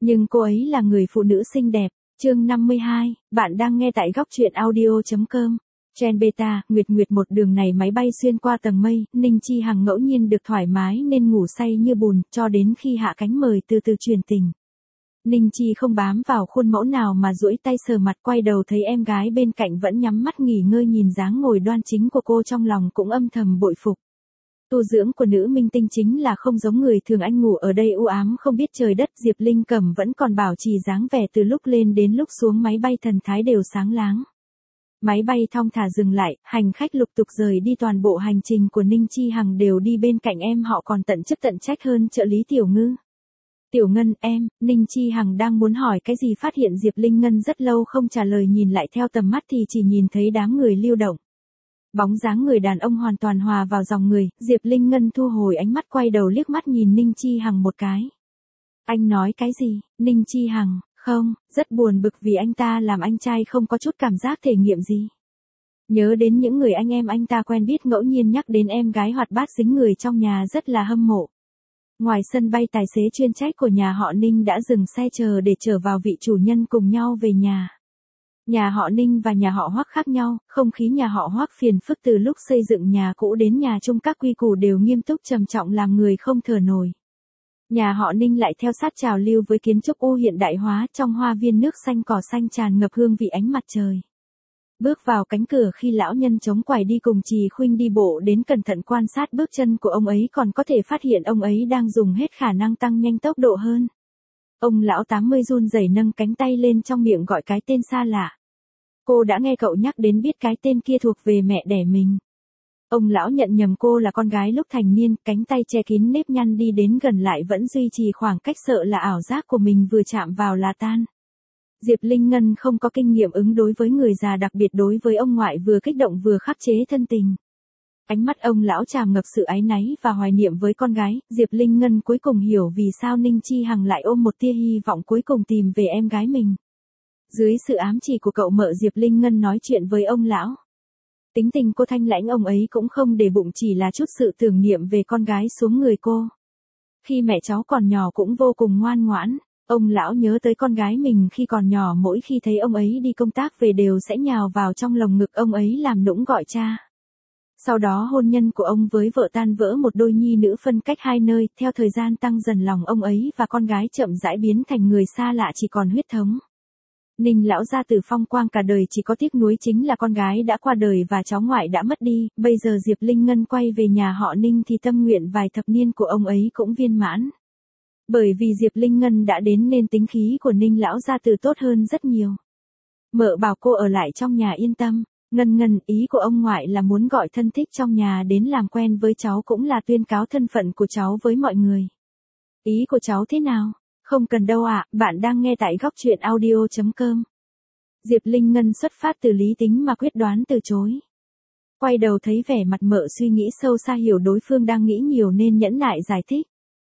Nhưng cô ấy là người phụ nữ xinh đẹp. Chương 52, bạn đang nghe tại góc truyện audio.com. Trên beta, Nguyệt Nguyệt một đường này máy bay xuyên qua tầng mây, Ninh Chi Hằng ngẫu nhiên được thoải mái nên ngủ say như bùn, cho đến khi hạ cánh mời từ từ truyền tình. Ninh Chi không bám vào khuôn mẫu nào mà duỗi tay sờ mặt, quay đầu thấy em gái bên cạnh vẫn nhắm mắt nghỉ ngơi, nhìn dáng ngồi đoan chính của cô trong lòng cũng âm thầm bội phục. Tu dưỡng của nữ minh tinh chính là không giống người thường, anh ngủ ở đây u ám không biết trời đất. Diệp Linh Cẩm vẫn còn bảo trì dáng vẻ từ lúc lên đến lúc xuống máy bay, thần thái đều sáng láng. Máy bay thong thả dừng lại, hành khách lục tục rời đi, toàn bộ hành trình của Ninh Chi Hằng đều đi bên cạnh em họ, còn tận chức tận trách hơn trợ lý Tiểu Ngư. Tiểu Ngân, em, Ninh Chi Hằng đang muốn hỏi cái gì, phát hiện Diệp Linh Ngân rất lâu không trả lời, nhìn lại theo tầm mắt thì chỉ nhìn thấy đám người lưu động. Bóng dáng người đàn ông hoàn toàn hòa vào dòng người, Diệp Linh Ngân thu hồi ánh mắt, quay đầu liếc mắt nhìn Ninh Chi Hằng một cái. Anh nói cái gì? Ninh Chi Hằng, không, rất buồn bực vì anh ta làm anh trai không có chút cảm giác thể nghiệm gì. Nhớ đến những người anh em anh ta quen biết, ngẫu nhiên nhắc đến em gái hoạt bát dính người trong nhà, rất là hâm mộ. Ngoài sân bay, tài xế chuyên trách của nhà họ Ninh đã dừng xe chờ để chở vào vị chủ nhân cùng nhau về nhà. Nhà họ Ninh và nhà họ Hoắc khác nhau, không khí nhà họ Hoắc phiền phức, từ lúc xây dựng nhà cũ đến nhà chung các quy củ đều nghiêm túc trầm trọng làm người không thở nổi. Nhà họ Ninh lại theo sát trào lưu với kiến trúc hiện đại hóa, trong hoa viên nước xanh cỏ xanh tràn ngập hương vị ánh mặt trời. Bước vào cánh cửa, khi lão nhân chống quải đi cùng Trì Khuynh đi bộ đến, cẩn thận quan sát bước chân của ông ấy, còn có thể phát hiện ông ấy đang dùng hết khả năng tăng nhanh tốc độ hơn. Ông lão 80 run rẩy nâng cánh tay lên, trong miệng gọi cái tên xa lạ. Cô đã nghe cậu nhắc đến, biết cái tên kia thuộc về mẹ đẻ mình. Ông lão nhận nhầm cô là con gái lúc thành niên, cánh tay che kín nếp nhăn đi đến gần lại vẫn duy trì khoảng cách, sợ là ảo giác của mình vừa chạm vào là tan. Diệp Linh Ngân không có kinh nghiệm ứng đối với người già, đặc biệt đối với ông ngoại, vừa kích động vừa khắc chế thân tình. Ánh mắt ông lão tràn ngập sự áy náy và hoài niệm với con gái. Diệp Linh Ngân cuối cùng hiểu vì sao Ninh Chi Hằng lại ôm một tia hy vọng cuối cùng tìm về em gái mình. Dưới sự ám chỉ của cậu mợ, Diệp Linh Ngân nói chuyện với ông lão. Tính tình cô thanh lãnh, ông ấy cũng không để bụng, chỉ là chút sự tưởng niệm về con gái xuống người cô. Khi mẹ cháu còn nhỏ cũng vô cùng ngoan ngoãn. Ông lão nhớ tới con gái mình khi còn nhỏ, mỗi khi thấy ông ấy đi công tác về đều sẽ nhào vào trong lồng ngực ông ấy làm nũng gọi cha. Sau đó hôn nhân của ông với vợ tan vỡ, một đôi nhi nữ phân cách hai nơi, theo thời gian tăng dần, lòng ông ấy và con gái chậm rãi biến thành người xa lạ, chỉ còn huyết thống. Ninh lão gia tử phong quang cả đời, chỉ có tiếc nuối chính là con gái đã qua đời và cháu ngoại đã mất đi. Bây giờ Diệp Linh Ngân quay về nhà họ Ninh thì tâm nguyện vài thập niên của ông ấy cũng viên mãn. Bởi vì Diệp Linh Ngân đã đến nên tính khí của Ninh lão gia tử tốt hơn rất nhiều. Mợ bảo cô ở lại trong nhà yên tâm. Ngân, ý của ông ngoại là muốn gọi thân thích trong nhà đến làm quen với cháu, cũng là tuyên cáo thân phận của cháu với mọi người. Ý của cháu thế nào? Không cần đâu ạ, bạn đang nghe tại góc truyện audio.com. Diệp Linh Ngân xuất phát từ lý tính mà quyết đoán từ chối. Quay đầu thấy vẻ mặt mợ suy nghĩ sâu xa, hiểu đối phương đang nghĩ nhiều nên nhẫn nại giải thích.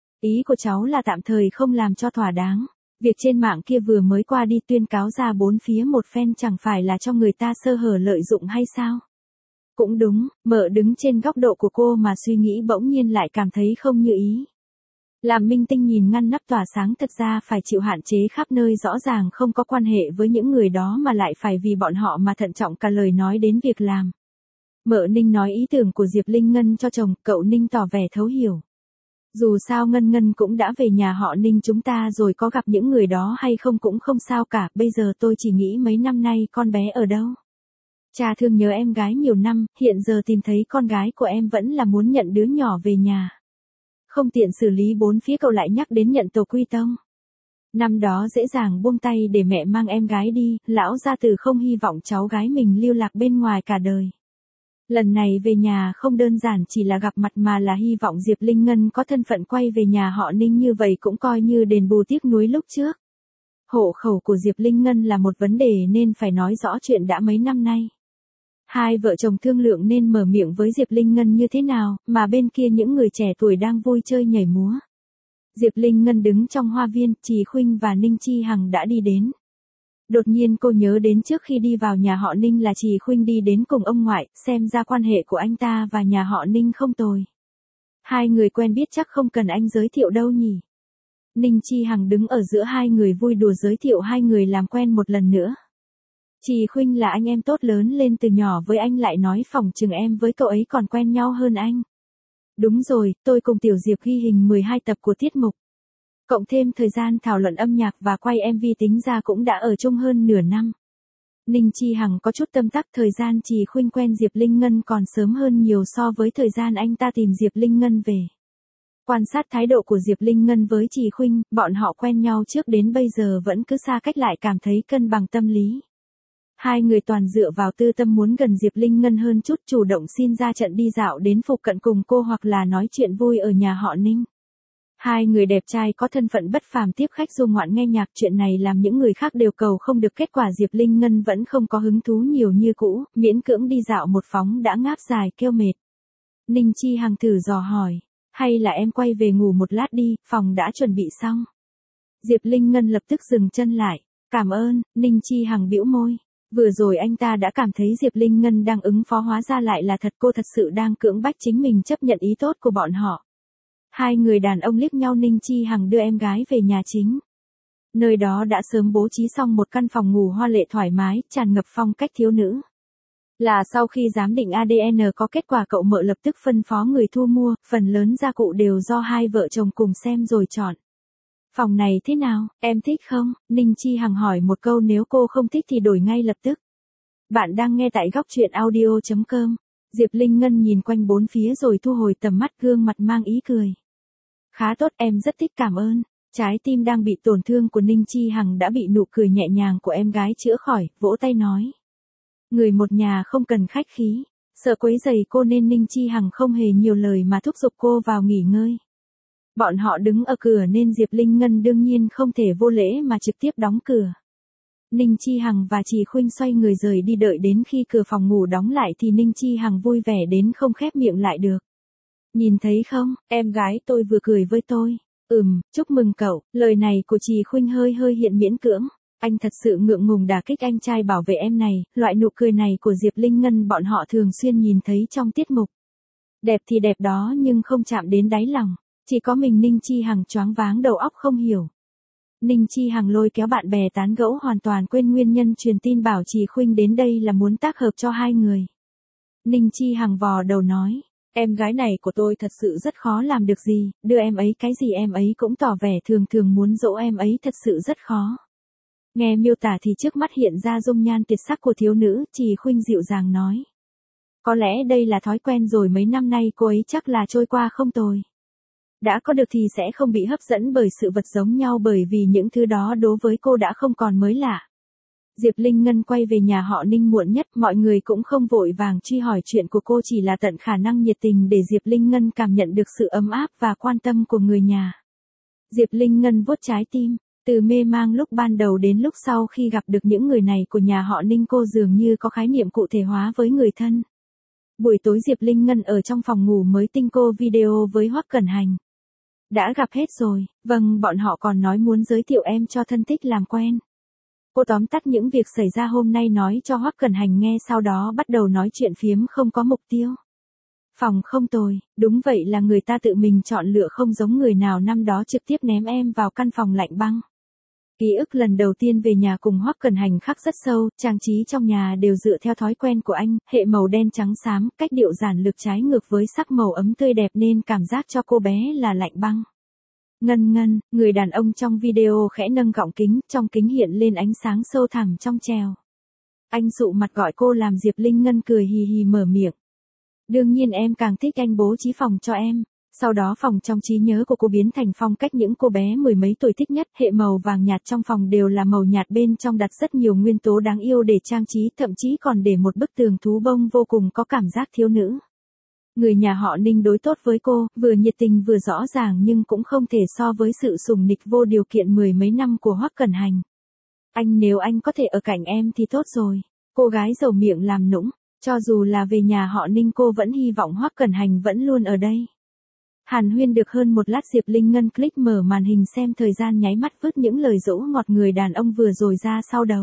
Ý của cháu là tạm thời không làm cho thỏa đáng. Việc trên mạng kia vừa mới qua đi, tuyên cáo ra bốn phía một phen, chẳng phải là cho người ta sơ hở lợi dụng hay sao? Cũng đúng, mợ đứng trên góc độ của cô mà suy nghĩ, bỗng nhiên lại cảm thấy không như ý. Làm minh tinh nhìn ngăn nắp tỏa sáng, thật ra phải chịu hạn chế khắp nơi, rõ ràng không có quan hệ với những người đó mà lại phải vì bọn họ mà thận trọng cả lời nói đến việc làm. Mợ Ninh nói ý tưởng của Diệp Linh Ngân cho chồng, cậu Ninh tỏ vẻ thấu hiểu. Dù sao Ngân cũng đã về nhà họ Ninh chúng ta rồi, có gặp những người đó hay không cũng không sao cả, bây giờ tôi chỉ nghĩ mấy năm nay con bé ở đâu. Cha thương nhớ em gái nhiều năm, hiện giờ tìm thấy con gái của em vẫn là muốn nhận đứa nhỏ về nhà. Không tiện xử lý bốn phía, cậu lại nhắc đến nhận tổ quy tông. Năm đó dễ dàng buông tay để mẹ mang em gái đi, lão gia tử không hy vọng cháu gái mình lưu lạc bên ngoài cả đời. Lần này về nhà không đơn giản chỉ là gặp mặt mà là hy vọng Diệp Linh Ngân có thân phận quay về nhà họ Ninh, như vậy cũng coi như đền bù tiếc nuối lúc trước. Hộ khẩu của Diệp Linh Ngân là một vấn đề nên phải nói rõ chuyện đã mấy năm nay. Hai vợ chồng thương lượng nên mở miệng với Diệp Linh Ngân như thế nào, mà bên kia những người trẻ tuổi đang vui chơi nhảy múa. Diệp Linh Ngân đứng trong hoa viên, Trì Khuynh và Ninh Chi Hằng đã đi đến. Đột nhiên cô nhớ đến trước khi đi vào nhà họ Ninh là Trì Khuynh đi đến cùng ông ngoại, xem ra quan hệ của anh ta và nhà họ Ninh không tồi. Hai người quen biết chắc không cần anh giới thiệu đâu nhỉ. Ninh Chi Hằng đứng ở giữa hai người vui đùa giới thiệu hai người làm quen một lần nữa. Trì Khuynh là anh em tốt lớn lên từ nhỏ với anh, lại nói phỏng chừng em với cậu ấy còn quen nhau hơn anh. Đúng rồi, tôi cùng Tiểu Diệp ghi hình 12 tập của tiết mục. Cộng thêm thời gian thảo luận âm nhạc và quay MV tính ra cũng đã ở chung hơn nửa năm. Ninh Chi Hằng có chút tâm tắc, thời gian Trì Khuynh quen Diệp Linh Ngân còn sớm hơn nhiều so với thời gian anh ta tìm Diệp Linh Ngân về. Quan sát thái độ của Diệp Linh Ngân với Trì Khuynh, bọn họ quen nhau trước đến bây giờ vẫn cứ xa cách lại cảm thấy cân bằng tâm lý. Hai người toàn dựa vào tư tâm muốn gần Diệp Linh Ngân hơn chút, chủ động xin ra trận đi dạo đến phụ cận cùng cô hoặc là nói chuyện vui ở nhà họ Ninh. Hai người đẹp trai có thân phận bất phàm tiếp khách du ngoạn nghe nhạc, chuyện này làm những người khác đều cầu không được, kết quả Diệp Linh Ngân vẫn không có hứng thú nhiều như cũ, miễn cưỡng đi dạo một phóng đã ngáp dài kêu mệt. Ninh Chi Hằng thử dò hỏi, hay là em quay về ngủ một lát đi, phòng đã chuẩn bị xong. Diệp Linh Ngân lập tức dừng chân lại, cảm ơn. Ninh Chi Hằng bĩu môi. Vừa rồi anh ta đã cảm thấy Diệp Linh Ngân đang ứng phó, hóa ra lại là thật, cô thật sự đang cưỡng bách chính mình chấp nhận ý tốt của bọn họ. Hai người đàn ông liếc nhau, Ninh Chi Hằng đưa em gái về nhà chính. Nơi đó đã sớm bố trí xong một căn phòng ngủ hoa lệ thoải mái, tràn ngập phong cách thiếu nữ. Là sau khi giám định ADN có kết quả, cậu mợ lập tức phân phó người thu mua, phần lớn gia cụ đều do hai vợ chồng cùng xem rồi chọn. Phòng này thế nào, em thích không? Ninh Chi Hằng hỏi một câu, nếu cô không thích thì đổi ngay lập tức. Bạn đang nghe tại góc truyện audio.com. Diệp Linh Ngân nhìn quanh bốn phía rồi thu hồi tầm mắt, gương mặt mang ý cười. Khá tốt, em rất thích, cảm ơn. Trái tim đang bị tổn thương của Ninh Chi Hằng đã bị nụ cười nhẹ nhàng của em gái chữa khỏi, vỗ tay nói. Người một nhà không cần khách khí, sợ quấy rầy cô nên Ninh Chi Hằng không hề nhiều lời mà thúc giục cô vào nghỉ ngơi. Bọn họ đứng ở cửa nên Diệp Linh Ngân đương nhiên không thể vô lễ mà trực tiếp đóng cửa. Ninh Chi Hằng và Trì Khuynh xoay người rời đi, đợi đến khi cửa phòng ngủ đóng lại thì Ninh Chi Hằng vui vẻ đến không khép miệng lại được. Nhìn thấy không, em gái tôi vừa cười với tôi. Chúc mừng cậu. Lời này của Trì Khuynh hơi hiện miễn cưỡng. Anh thật sự ngượng ngùng đả kích anh trai bảo vệ em này, loại nụ cười này của Diệp Linh Ngân bọn họ thường xuyên nhìn thấy trong tiết mục. Đẹp thì đẹp đó nhưng không chạm đến đáy lòng. Chỉ có mình Ninh Chi Hằng choáng váng đầu óc không hiểu. Ninh Chi Hằng lôi kéo bạn bè tán gẫu, hoàn toàn quên nguyên nhân truyền tin bảo Trì Khuynh đến đây là muốn tác hợp cho hai người. Ninh Chi Hằng vò đầu nói, em gái này của tôi thật sự rất khó làm được gì, đưa em ấy cái gì em ấy cũng tỏ vẻ thường muốn dỗ em ấy, thật sự rất khó. Nghe miêu tả thì trước mắt hiện ra dung nhan tuyệt sắc của thiếu nữ, Trì Khuynh dịu dàng nói. Có lẽ đây là thói quen rồi, mấy năm nay cô ấy chắc là trôi qua không tồi. Đã có được thì sẽ không bị hấp dẫn bởi sự vật giống nhau, bởi vì những thứ đó đối với cô đã không còn mới lạ. Diệp Linh Ngân quay về nhà họ Ninh muộn nhất, mọi người cũng không vội vàng truy hỏi chuyện của cô, chỉ là tận khả năng nhiệt tình để Diệp Linh Ngân cảm nhận được sự ấm áp và quan tâm của người nhà. Diệp Linh Ngân vuốt trái tim, từ mê mang lúc ban đầu đến lúc sau khi gặp được những người này của nhà họ Ninh, cô dường như có khái niệm cụ thể hóa với người thân. Buổi tối Diệp Linh Ngân ở trong phòng ngủ mới tinh cô video với Hoắc Cẩn Hành. Đã gặp hết rồi, vâng, bọn họ còn nói muốn giới thiệu em cho thân thích làm quen. Cô tóm tắt những việc xảy ra hôm nay nói cho Hoắc Cẩn Hành nghe, sau đó bắt đầu nói chuyện phiếm không có mục tiêu. Phòng không tồi, đúng vậy, là người ta tự mình chọn lựa, không giống người nào năm đó trực tiếp ném em vào căn phòng lạnh băng. Ký ức lần đầu tiên về nhà cùng Hoắc Cẩn Hành khắc rất sâu, trang trí trong nhà đều dựa theo thói quen của anh, hệ màu đen trắng xám, cách điệu giản lược trái ngược với sắc màu ấm tươi đẹp nên cảm giác cho cô bé là lạnh băng. Ngân, người đàn ông trong video khẽ nâng gọng kính, trong kính hiện lên ánh sáng sâu thẳm trong trèo. Anh dụ mặt gọi cô, làm Diệp Linh Ngân cười hì hì mở miệng. Đương nhiên em càng thích anh bố trí phòng cho em. Sau đó phòng trong trí nhớ của cô biến thành phong cách những cô bé mười mấy tuổi thích nhất, hệ màu vàng nhạt trong phòng đều là màu nhạt, bên trong đặt rất nhiều nguyên tố đáng yêu để trang trí, thậm chí còn để một bức tường thú bông vô cùng có cảm giác thiếu nữ. Người nhà họ Ninh đối tốt với cô, vừa nhiệt tình vừa rõ ràng, nhưng cũng không thể so với sự sủng nịch vô điều kiện mười mấy năm của Hoắc Cẩn Hành. Nếu anh có thể ở cạnh em thì tốt rồi. Cô gái dầu miệng làm nũng, cho dù là về nhà họ Ninh cô vẫn hy vọng Hoắc Cẩn Hành vẫn luôn ở đây. Hàn huyên được hơn một lát, Diệp Linh Ngân click mở màn hình xem thời gian, nháy mắt vứt những lời dỗ ngọt người đàn ông vừa rồi ra sau đầu.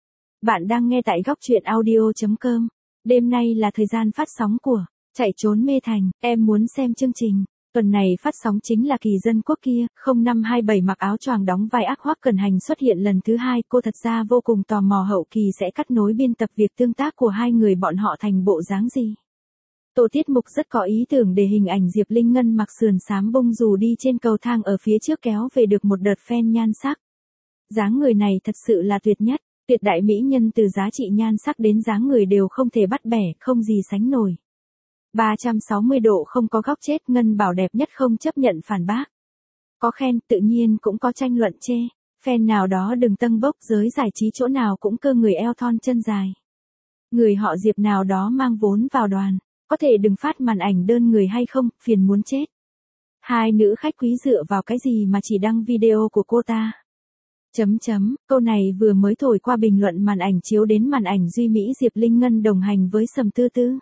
Bạn đang nghe tại góc truyện audio.com. Đêm nay là thời gian phát sóng của Chạy trốn mê thành, em muốn xem chương trình. Tuần này phát sóng chính là Kỳ Dân Quốc kia, 0527 mặc áo choàng đóng vai ác Hoắc Cẩn Hành xuất hiện lần thứ hai, cô thật ra vô cùng tò mò hậu kỳ sẽ cắt nối biên tập việc tương tác của hai người bọn họ thành bộ dáng gì. Tổ tiết mục rất có ý tưởng để hình ảnh Diệp Linh Ngân mặc sườn xám bông dù đi trên cầu thang ở phía trước kéo về được một đợt fan nhan sắc. Dáng người này thật sự là tuyệt nhất, tuyệt đại mỹ nhân từ giá trị nhan sắc đến dáng người đều không thể bắt bẻ, không gì sánh nổi. 360 độ không có góc chết, Ngân bảo đẹp nhất không chấp nhận phản bác. Có khen, tự nhiên cũng có tranh luận chê. Fan nào đó đừng tâng bốc, giới giải trí chỗ nào cũng cơ người eo thon chân dài. Người họ Diệp nào đó mang vốn vào đoàn, có thể đừng phát màn ảnh đơn người hay không, phiền muốn chết. Hai nữ khách quý dựa vào cái gì mà chỉ đăng video của cô ta. Câu này vừa mới thổi qua bình luận màn ảnh chiếu đến màn ảnh duy mỹ Diệp Linh Ngân đồng hành với Sầm Tư Tư.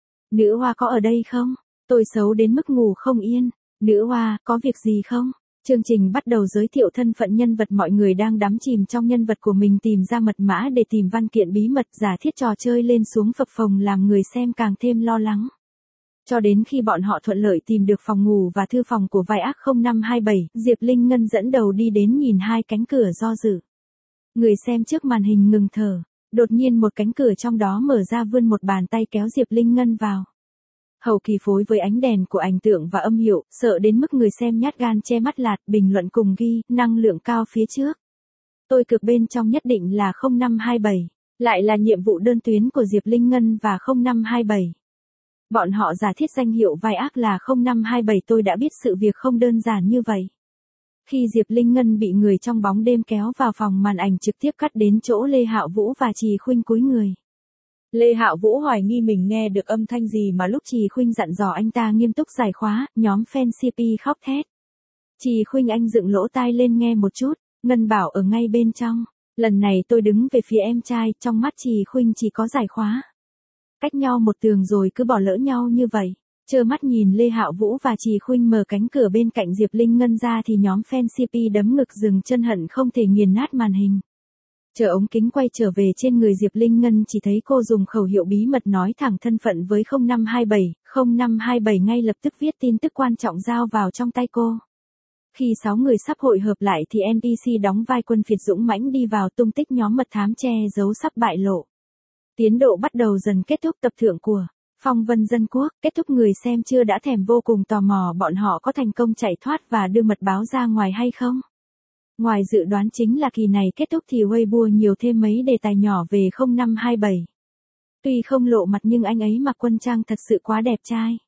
Nữ hoa có ở đây không? Tôi xấu đến mức ngủ không yên. Nữ hoa, có việc gì không? Chương trình bắt đầu giới thiệu thân phận nhân vật, mọi người đang đắm chìm trong nhân vật của mình, tìm ra mật mã để tìm văn kiện bí mật, giả thiết trò chơi lên xuống phập phồng làm người xem càng thêm lo lắng. Cho đến khi bọn họ thuận lợi tìm được phòng ngủ và thư phòng của vai ác 0527, Diệp Linh Ngân dẫn đầu đi đến nhìn hai cánh cửa do dự. Người xem trước màn hình ngừng thở, đột nhiên một cánh cửa trong đó mở ra, vươn một bàn tay kéo Diệp Linh Ngân vào. Hậu kỳ phối với ánh đèn của ảnh tượng và âm hiệu, sợ đến mức người xem nhát gan che mắt lạt, bình luận cùng ghi, năng lượng cao phía trước. Tôi cực bên trong nhất định là 0527, lại là nhiệm vụ đơn tuyến của Diệp Linh Ngân và 0527. Bọn họ giả thiết danh hiệu vai ác là 0527, tôi đã biết sự việc không đơn giản như vậy. Khi Diệp Linh Ngân bị người trong bóng đêm kéo vào phòng, màn ảnh trực tiếp cắt đến chỗ Lê Hạo Vũ và Trì Khuynh cúi người. Lê Hạo Vũ hoài nghi mình nghe được âm thanh gì mà lúc Trì Khuynh dặn dò anh ta nghiêm túc giải khóa, nhóm fan CP khóc thét. Trì Khuynh anh dựng lỗ tai lên nghe một chút, Ngân bảo ở ngay bên trong. Lần này tôi đứng về phía em trai, trong mắt Trì Khuynh chỉ có giải khóa. Cách nhau một tường rồi cứ bỏ lỡ nhau như vậy. Trơ mắt nhìn Lê Hạo Vũ và Trì Khuynh mở cánh cửa bên cạnh Diệp Linh Ngân ra thì nhóm fan CP đấm ngực dừng chân, hận không thể nghiền nát màn hình. Chờ ống kính quay trở về trên người Diệp Linh Ngân, chỉ thấy cô dùng khẩu hiệu bí mật nói thẳng thân phận với 0527, 0527 ngay lập tức viết tin tức quan trọng giao vào trong tay cô. Khi 6 người sắp hội hợp lại thì NPC đóng vai Quân Phiệt dũng mãnh đi vào, tung tích nhóm mật thám che giấu sắp bại lộ. Tiến độ bắt đầu dần kết thúc, tập thượng của Phong Vân Dân Quốc kết thúc, người xem chưa đã thèm vô cùng tò mò bọn họ có thành công chạy thoát và đưa mật báo ra ngoài hay không. Ngoài dự đoán chính là kỳ này kết thúc thì Weibo nhiều thêm mấy đề tài nhỏ về 0527. Tuy không lộ mặt nhưng anh ấy mặc quân trang thật sự quá đẹp trai.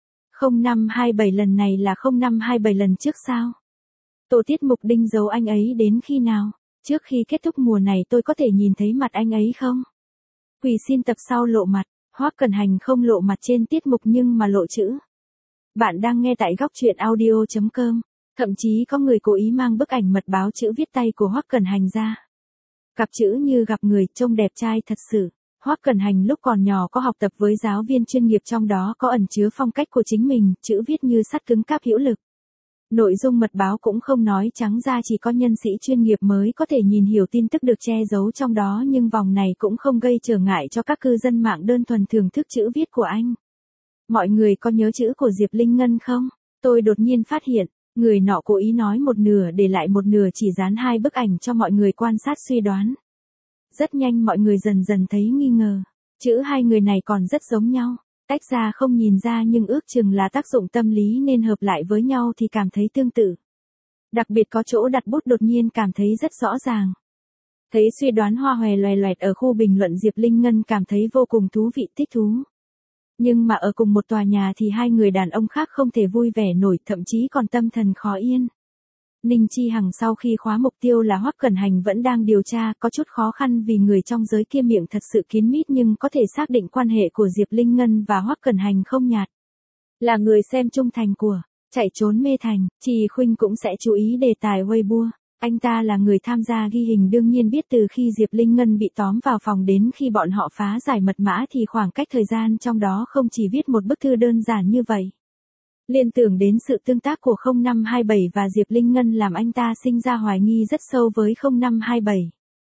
0527 lần này là 0527 lần trước sao? Tổ tiết mục đinh giấu anh ấy đến khi nào? Trước khi kết thúc mùa này tôi có thể nhìn thấy mặt anh ấy không? Quỳ xin tập sau lộ mặt. Hoắc Cẩn Hành không lộ mặt trên tiết mục nhưng mà lộ chữ. Bạn đang nghe tại góc truyện audio.com. Thậm chí có người cố ý mang bức ảnh mật báo chữ viết tay của Hoắc Cẩn Hành ra. Cặp chữ như gặp người, trông đẹp trai thật sự. Hoắc Cẩn Hành lúc còn nhỏ có học tập với giáo viên chuyên nghiệp, trong đó có ẩn chứa phong cách của chính mình, chữ viết như sắt cứng cáp hữu lực. Nội dung mật báo cũng không nói trắng ra, chỉ có nhân sĩ chuyên nghiệp mới có thể nhìn hiểu, tin tức được che giấu trong đó, nhưng vòng này cũng không gây trở ngại cho các cư dân mạng đơn thuần thưởng thức chữ viết của anh. Mọi người có nhớ chữ của Diệp Linh Ngân không? Tôi đột nhiên phát hiện, người nọ cố ý nói một nửa để lại một nửa, chỉ dán hai bức ảnh cho mọi người quan sát suy đoán. Rất nhanh mọi người dần dần thấy nghi ngờ, chữ hai người này còn rất giống nhau. Tách ra không nhìn ra nhưng ước chừng là tác dụng tâm lý nên hợp lại với nhau thì cảm thấy tương tự. Đặc biệt có chỗ đặt bút đột nhiên cảm thấy rất rõ ràng. Thấy suy đoán hoa hòe loè loẹt ở khu bình luận, Diệp Linh Ngân cảm thấy vô cùng thú vị, thích thú. Nhưng mà ở cùng một tòa nhà thì hai người đàn ông khác không thể vui vẻ nổi, thậm chí còn tâm thần khó yên. Ninh Chi Hằng sau khi khóa mục tiêu là Hoắc Cẩn Hành vẫn đang điều tra, có chút khó khăn vì người trong giới kia miệng thật sự kín mít, nhưng có thể xác định quan hệ của Diệp Linh Ngân và Hoắc Cẩn Hành không nhạt. Là người xem trung thành của Chạy Trốn Mê Thành, Trì Khuynh cũng sẽ chú ý đề tài Weibo. Anh ta là người tham gia ghi hình, đương nhiên biết từ khi Diệp Linh Ngân bị tóm vào phòng đến khi bọn họ phá giải mật mã thì khoảng cách thời gian trong đó không chỉ viết một bức thư đơn giản như vậy. Liên tưởng đến sự tương tác của 0527 và Diệp Linh Ngân làm anh ta sinh ra hoài nghi rất sâu với 0527.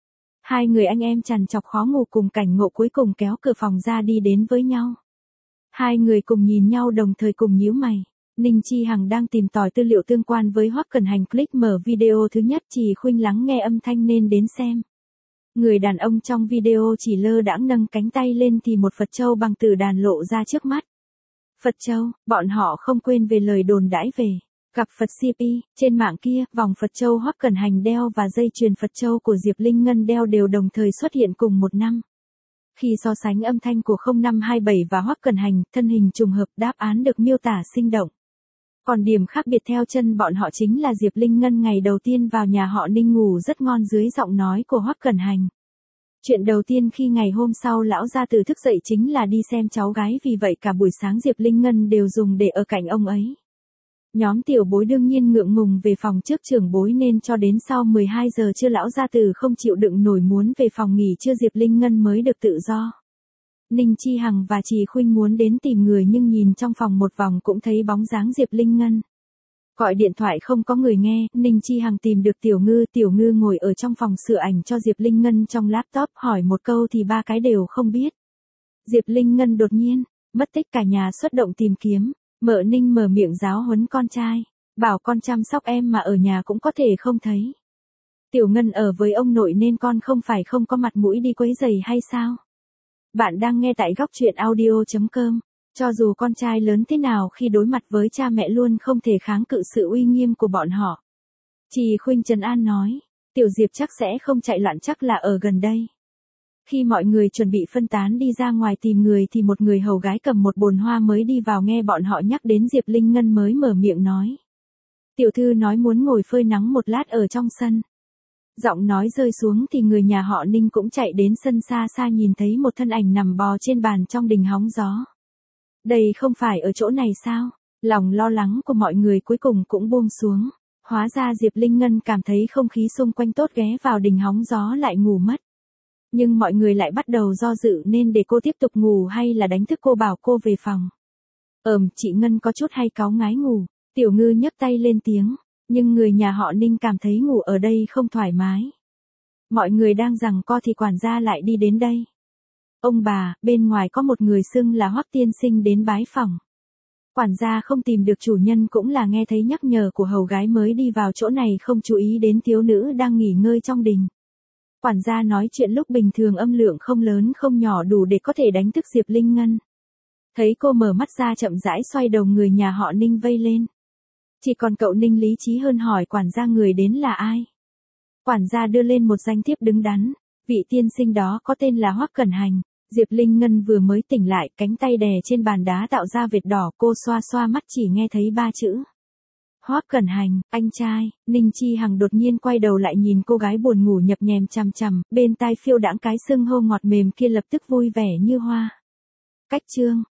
Hai người anh em trằn trọc khó ngủ, cùng cảnh ngộ cuối cùng kéo cửa phòng ra đi đến với nhau. Hai người cùng nhìn nhau đồng thời cùng nhíu mày. Ninh Chi Hằng đang tìm tòi tư liệu tương quan với Hoắc Cẩn Hành, click mở video thứ nhất. Trì Khuynh lắng nghe âm thanh nên đến xem. Người đàn ông trong video chỉ lơ đãng nâng cánh tay lên thì một Phật châu bằng tử đàn lộ ra trước mắt. Phật châu, bọn họ không quên về lời đồn đãi về gặp Phật CP. Trên mạng kia, vòng Phật châu Hoắc Cẩn Hành đeo và dây chuyền Phật châu của Diệp Linh Ngân đeo đều đồng thời xuất hiện cùng một năm. Khi so sánh âm thanh của 0527 và Hoắc Cẩn Hành, thân hình trùng hợp, đáp án được miêu tả sinh động. Còn điểm khác biệt theo chân bọn họ chính là Diệp Linh Ngân ngày đầu tiên vào nhà họ Ninh ngủ rất ngon dưới giọng nói của Hoắc Cẩn Hành. Chuyện đầu tiên khi ngày hôm sau lão gia tử thức dậy chính là đi xem cháu gái, vì vậy cả buổi sáng Diệp Linh Ngân đều dùng để ở cạnh ông ấy. Nhóm tiểu bối đương nhiên ngượng ngùng về phòng trước trưởng bối nên cho đến sau 12 giờ trưa lão gia tử không chịu đựng nổi muốn về phòng nghỉ trưa Diệp Linh Ngân mới được tự do. Ninh Chi Hằng và Trì Khuynh muốn đến tìm người nhưng nhìn trong phòng một vòng cũng thấy bóng dáng Diệp Linh Ngân. Gọi điện thoại không có người nghe, Ninh Chi Hằng tìm được Tiểu Ngư ngồi ở trong phòng sửa ảnh cho Diệp Linh Ngân trong laptop, hỏi một câu thì ba cái đều không biết. Diệp Linh Ngân đột nhiên mất tích, cả nhà xuất động tìm kiếm. Mợ Ninh mở miệng giáo huấn con trai, bảo con chăm sóc em mà ở nhà cũng có thể không thấy. Tiểu Ngân ở với ông nội nên con không phải không có mặt mũi đi quấy rầy hay sao? Bạn đang nghe tại góc truyện audio.com. Cho dù con trai lớn thế nào khi đối mặt với cha mẹ luôn không thể kháng cự sự uy nghiêm của bọn họ. Trì Khuynh trấn an nói, Tiểu Diệp chắc sẽ không chạy loạn, chắc là ở gần đây. Khi mọi người chuẩn bị phân tán đi ra ngoài tìm người thì một người hầu gái cầm một bồn hoa mới đi vào, nghe bọn họ nhắc đến Diệp Linh Ngân mới mở miệng nói. Tiểu thư nói muốn ngồi phơi nắng một lát ở trong sân. Giọng nói rơi xuống thì người nhà họ Ninh cũng chạy đến sân, xa xa nhìn thấy một thân ảnh nằm bò trên bàn trong đình hóng gió. Đây không phải ở chỗ này sao? Lòng lo lắng của mọi người cuối cùng cũng buông xuống. Hóa ra Diệp Linh Ngân cảm thấy không khí xung quanh tốt, ghé vào đình hóng gió lại ngủ mất. Nhưng mọi người lại bắt đầu do dự nên để cô tiếp tục ngủ hay là đánh thức cô bảo cô về phòng. Chị Ngân có chút hay cáu ngái ngủ. Tiểu Ngư nhấc tay lên tiếng. Nhưng người nhà họ Ninh cảm thấy ngủ ở đây không thoải mái. Mọi người đang giằng co thì quản gia lại đi đến đây. Ông bà, bên ngoài có một người xưng là Hoắc tiên sinh đến bái phỏng. Quản gia không tìm được chủ nhân cũng là nghe thấy nhắc nhở của hầu gái mới đi vào chỗ này, không chú ý đến thiếu nữ đang nghỉ ngơi trong đình. Quản gia nói chuyện lúc bình thường âm lượng không lớn không nhỏ, đủ để có thể đánh thức Diệp Linh Ngân. Thấy cô mở mắt ra chậm rãi xoay đầu, người nhà họ Ninh vây lên. Chỉ còn cậu Ninh lý trí hơn, hỏi quản gia người đến là ai. Quản gia đưa lên một danh thiếp đứng đắn. Vị tiên sinh đó có tên là Hoắc Cẩn Hành. Diệp Linh Ngân vừa mới tỉnh lại, cánh tay đè trên bàn đá tạo ra vệt đỏ, cô xoa xoa mắt chỉ nghe thấy 3 chữ. Hoắc Cẩn Hành, anh trai. Ninh Chi Hằng đột nhiên quay đầu lại nhìn cô gái buồn ngủ nhập nhèm chằm chằm, bên tai phiêu đãng cái xưng hô ngọt mềm kia, lập tức vui vẻ như hoa. Cách chương